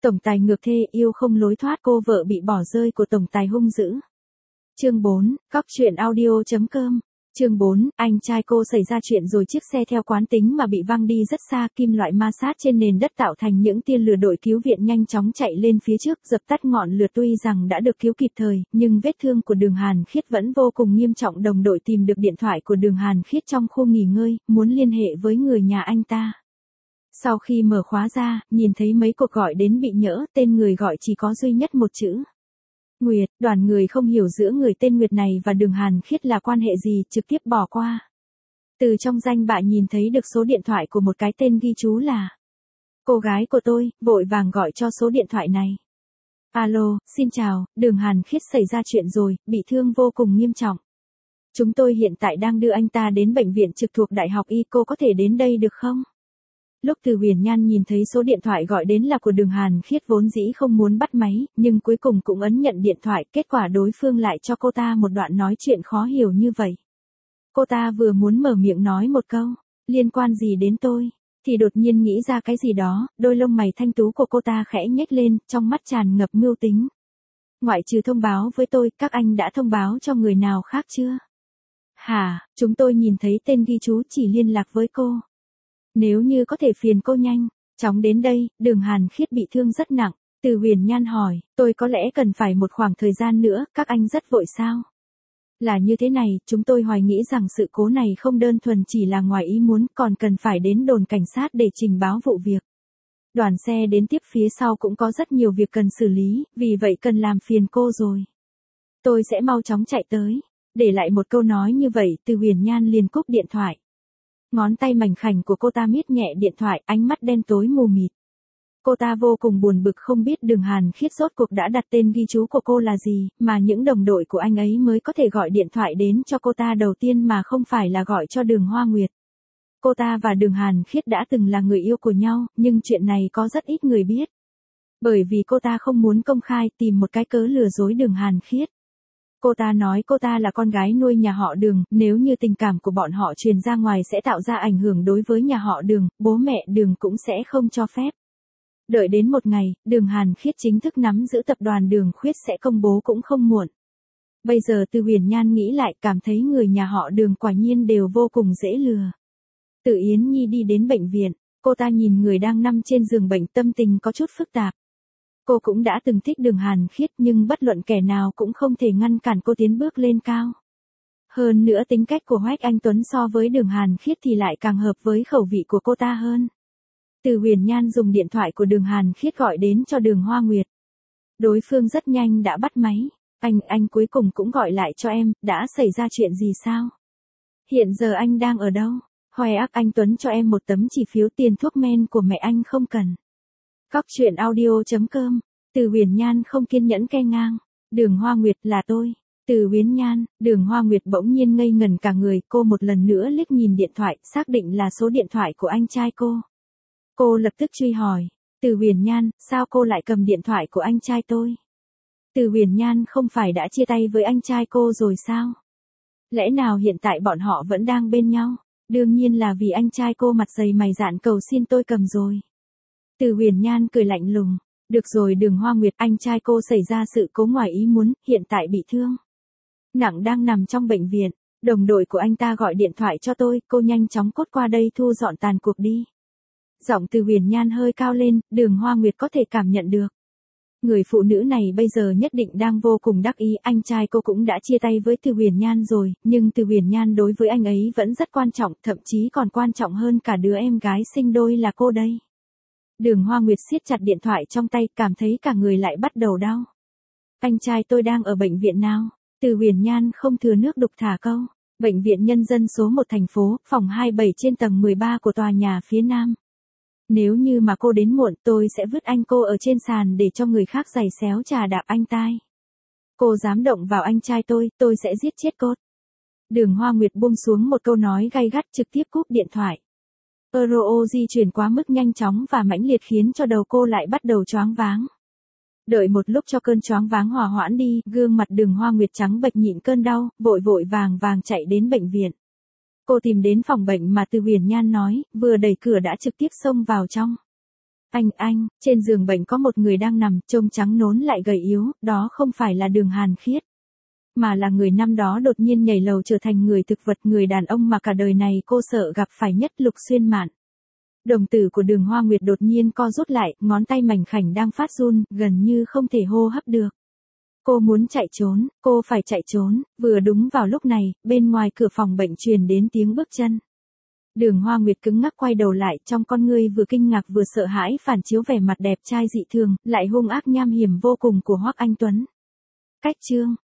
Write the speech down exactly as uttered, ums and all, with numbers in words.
Tổng tài ngược thê yêu không lối thoát, cô vợ bị bỏ rơi của tổng tài hung dữ. Chương bốn, Cóc truyện audio chấm com. Chương bốn, anh trai cô xảy ra chuyện rồi, chiếc xe theo quán tính mà bị văng đi rất xa, kim loại ma sát trên nền đất tạo thành những tia lửa, đội cứu viện nhanh chóng chạy lên phía trước, dập tắt ngọn lửa. Tuy rằng đã được cứu kịp thời, nhưng vết thương của Đường Hàn Khiết vẫn vô cùng nghiêm trọng. Đồng đội tìm được điện thoại của Đường Hàn Khiết trong khu nghỉ ngơi, muốn liên hệ với người nhà anh ta. Sau khi mở khóa ra, nhìn thấy mấy cuộc gọi đến bị nhỡ, tên người gọi chỉ có duy nhất một chữ Nguyệt. Đoàn người không hiểu giữa người tên Nguyệt này và Đường Hàn Khiết là quan hệ gì, trực tiếp bỏ qua. Từ trong danh bạ nhìn thấy được số điện thoại của một cái tên ghi chú là cô gái của tôi, vội vàng gọi cho số điện thoại này. Alo, xin chào, Đường Hàn Khiết xảy ra chuyện rồi, bị thương vô cùng nghiêm trọng. Chúng tôi hiện tại đang đưa anh ta đến bệnh viện trực thuộc Đại học Y, cô có thể đến đây được không? Lúc Từ Huyền Nhan nhìn thấy số điện thoại gọi đến là của Đường Hàn Khiết, vốn dĩ không muốn bắt máy, nhưng cuối cùng cũng ấn nhận điện thoại, kết quả đối phương lại cho cô ta một đoạn nói chuyện khó hiểu như vậy. Cô ta vừa muốn mở miệng nói một câu, liên quan gì đến tôi, thì đột nhiên nghĩ ra cái gì đó, đôi lông mày thanh tú của cô ta khẽ nhếch lên, trong mắt tràn ngập mưu tính. Ngoại trừ thông báo với tôi, các anh đã thông báo cho người nào khác chưa? Hả, chúng tôi nhìn thấy tên ghi chú chỉ liên lạc với cô. Nếu như có thể phiền cô nhanh chóng đến đây, Đường Hàn Khiết bị thương rất nặng. Từ Huyền Nhan hỏi, tôi có lẽ cần phải một khoảng thời gian nữa, các anh rất vội sao? Là như thế này, chúng tôi hoài nghĩ rằng sự cố này không đơn thuần chỉ là ngoài ý muốn, còn cần phải đến đồn cảnh sát để trình báo vụ việc. Đoàn xe đến tiếp phía sau cũng có rất nhiều việc cần xử lý, vì vậy cần làm phiền cô rồi. Tôi sẽ mau chóng chạy tới. Để lại một câu nói như vậy, Từ Huyền Nhan liền cúp điện thoại. Ngón tay mảnh khảnh của cô ta miết nhẹ điện thoại, ánh mắt đen tối mù mịt. Cô ta vô cùng buồn bực, không biết Đường Hàn Khiết rốt cuộc đã đặt tên ghi chú của cô là gì, mà những đồng đội của anh ấy mới có thể gọi điện thoại đến cho cô ta đầu tiên mà không phải là gọi cho Đường Hoa Nguyệt. Cô ta và Đường Hàn Khiết đã từng là người yêu của nhau, nhưng chuyện này có rất ít người biết. Bởi vì cô ta không muốn công khai, tìm một cái cớ lừa dối Đường Hàn Khiết. Cô ta nói cô ta là con gái nuôi nhà họ Đường, nếu như tình cảm của bọn họ truyền ra ngoài sẽ tạo ra ảnh hưởng đối với nhà họ Đường, bố mẹ Đường cũng sẽ không cho phép. Đợi đến một ngày, Đường Hàn Khiết chính thức nắm giữ tập đoàn Đường Khuyết sẽ công bố cũng không muộn. Bây giờ Từ Huyền Nhan nghĩ lại, cảm thấy người nhà họ Đường quả nhiên đều vô cùng dễ lừa. Từ Yến Nhi đi đến bệnh viện, cô ta nhìn người đang nằm trên giường bệnh, tâm tình có chút phức tạp. Cô cũng đã từng thích Đường Hàn Khiết, nhưng bất luận kẻ nào cũng không thể ngăn cản cô tiến bước lên cao. Hơn nữa tính cách của Hoách Anh Tuấn so với Đường Hàn Khiết thì lại càng hợp với khẩu vị của cô ta hơn. Từ Huyền Nhan dùng điện thoại của Đường Hàn Khiết gọi đến cho Đường Hoa Nguyệt. Đối phương rất nhanh đã bắt máy. Anh, anh cuối cùng cũng gọi lại cho em, đã xảy ra chuyện gì sao? Hiện giờ anh đang ở đâu? Hoài Anh Tuấn cho em một tấm chỉ phiếu, tiền thuốc men của mẹ anh không cần. Cóc truyện audio chấm com. Từ Huyền Nhan không kiên nhẫn ke ngang. Đường Hoa Nguyệt, là tôi. Từ Huyền Nhan, Đường Hoa Nguyệt bỗng nhiên ngây ngẩn cả người, cô một lần nữa liếc nhìn điện thoại, xác định là số điện thoại của anh trai cô. Cô lập tức truy hỏi, Từ Huyền Nhan, sao cô lại cầm điện thoại của anh trai tôi? Từ Huyền Nhan không phải đã chia tay với anh trai cô rồi sao? Lẽ nào hiện tại bọn họ vẫn đang bên nhau? Đương nhiên là vì anh trai cô mặt dày mày dạn cầu xin tôi cầm rồi. Từ Huyền Nhan cười lạnh lùng, được rồi Đường Hoa Nguyệt, anh trai cô xảy ra sự cố ngoài ý muốn, hiện tại bị thương nặng đang nằm trong bệnh viện, đồng đội của anh ta gọi điện thoại cho tôi, cô nhanh chóng cốt qua đây thu dọn tàn cuộc đi. Giọng Từ Huyền Nhan hơi cao lên, Đường Hoa Nguyệt có thể cảm nhận được. Người phụ nữ này bây giờ nhất định đang vô cùng đắc ý, anh trai cô cũng đã chia tay với Từ Huyền Nhan rồi, nhưng Từ Huyền Nhan đối với anh ấy vẫn rất quan trọng, thậm chí còn quan trọng hơn cả đứa em gái sinh đôi là cô đây. Đường Hoa Nguyệt siết chặt điện thoại trong tay, cảm thấy cả người lại bắt đầu đau. Anh trai tôi đang ở bệnh viện nào? Từ Huyền Nhan không thừa nước đục thả câu. Bệnh viện Nhân dân số một thành phố, phòng hai mươi bảy trên tầng mười ba của tòa nhà phía nam. Nếu như mà cô đến muộn, tôi sẽ vứt anh cô ở trên sàn để cho người khác giày xéo chà đạp anh tai. Cô dám động vào anh trai tôi, tôi sẽ giết chết cô. Đường Hoa Nguyệt buông xuống một câu nói gay gắt, trực tiếp cúp điện thoại. Euro di chuyển quá mức nhanh chóng và mãnh liệt khiến cho đầu cô lại bắt đầu choáng váng. Đợi một lúc cho cơn choáng váng hòa hoãn đi, gương mặt Đường Hoa Nguyệt trắng bệch nhịn cơn đau, vội vội vàng vàng chạy đến bệnh viện. Cô tìm đến phòng bệnh mà Từ Huyền Nhan nói, vừa đẩy cửa đã trực tiếp xông vào trong. Anh, anh, trên giường bệnh có một người đang nằm, trông trắng nốn lại gầy yếu, đó không phải là Đường Hàn Khiết. Mà là người năm đó đột nhiên nhảy lầu trở thành người thực vật, người đàn ông mà cả đời này cô sợ gặp phải nhất, Lục Xuyên Mạn. Đồng tử của Đường Hoa Nguyệt đột nhiên co rút lại, ngón tay mảnh khảnh đang phát run, gần như không thể hô hấp được. Cô muốn chạy trốn, cô phải chạy trốn, vừa đúng vào lúc này, bên ngoài cửa phòng bệnh truyền đến tiếng bước chân. Đường Hoa Nguyệt cứng ngắc quay đầu lại, trong con ngươi vừa kinh ngạc vừa sợ hãi phản chiếu vẻ mặt đẹp trai dị thường, lại hung ác nham hiểm vô cùng của Hoắc Anh Tuấn. Cách chương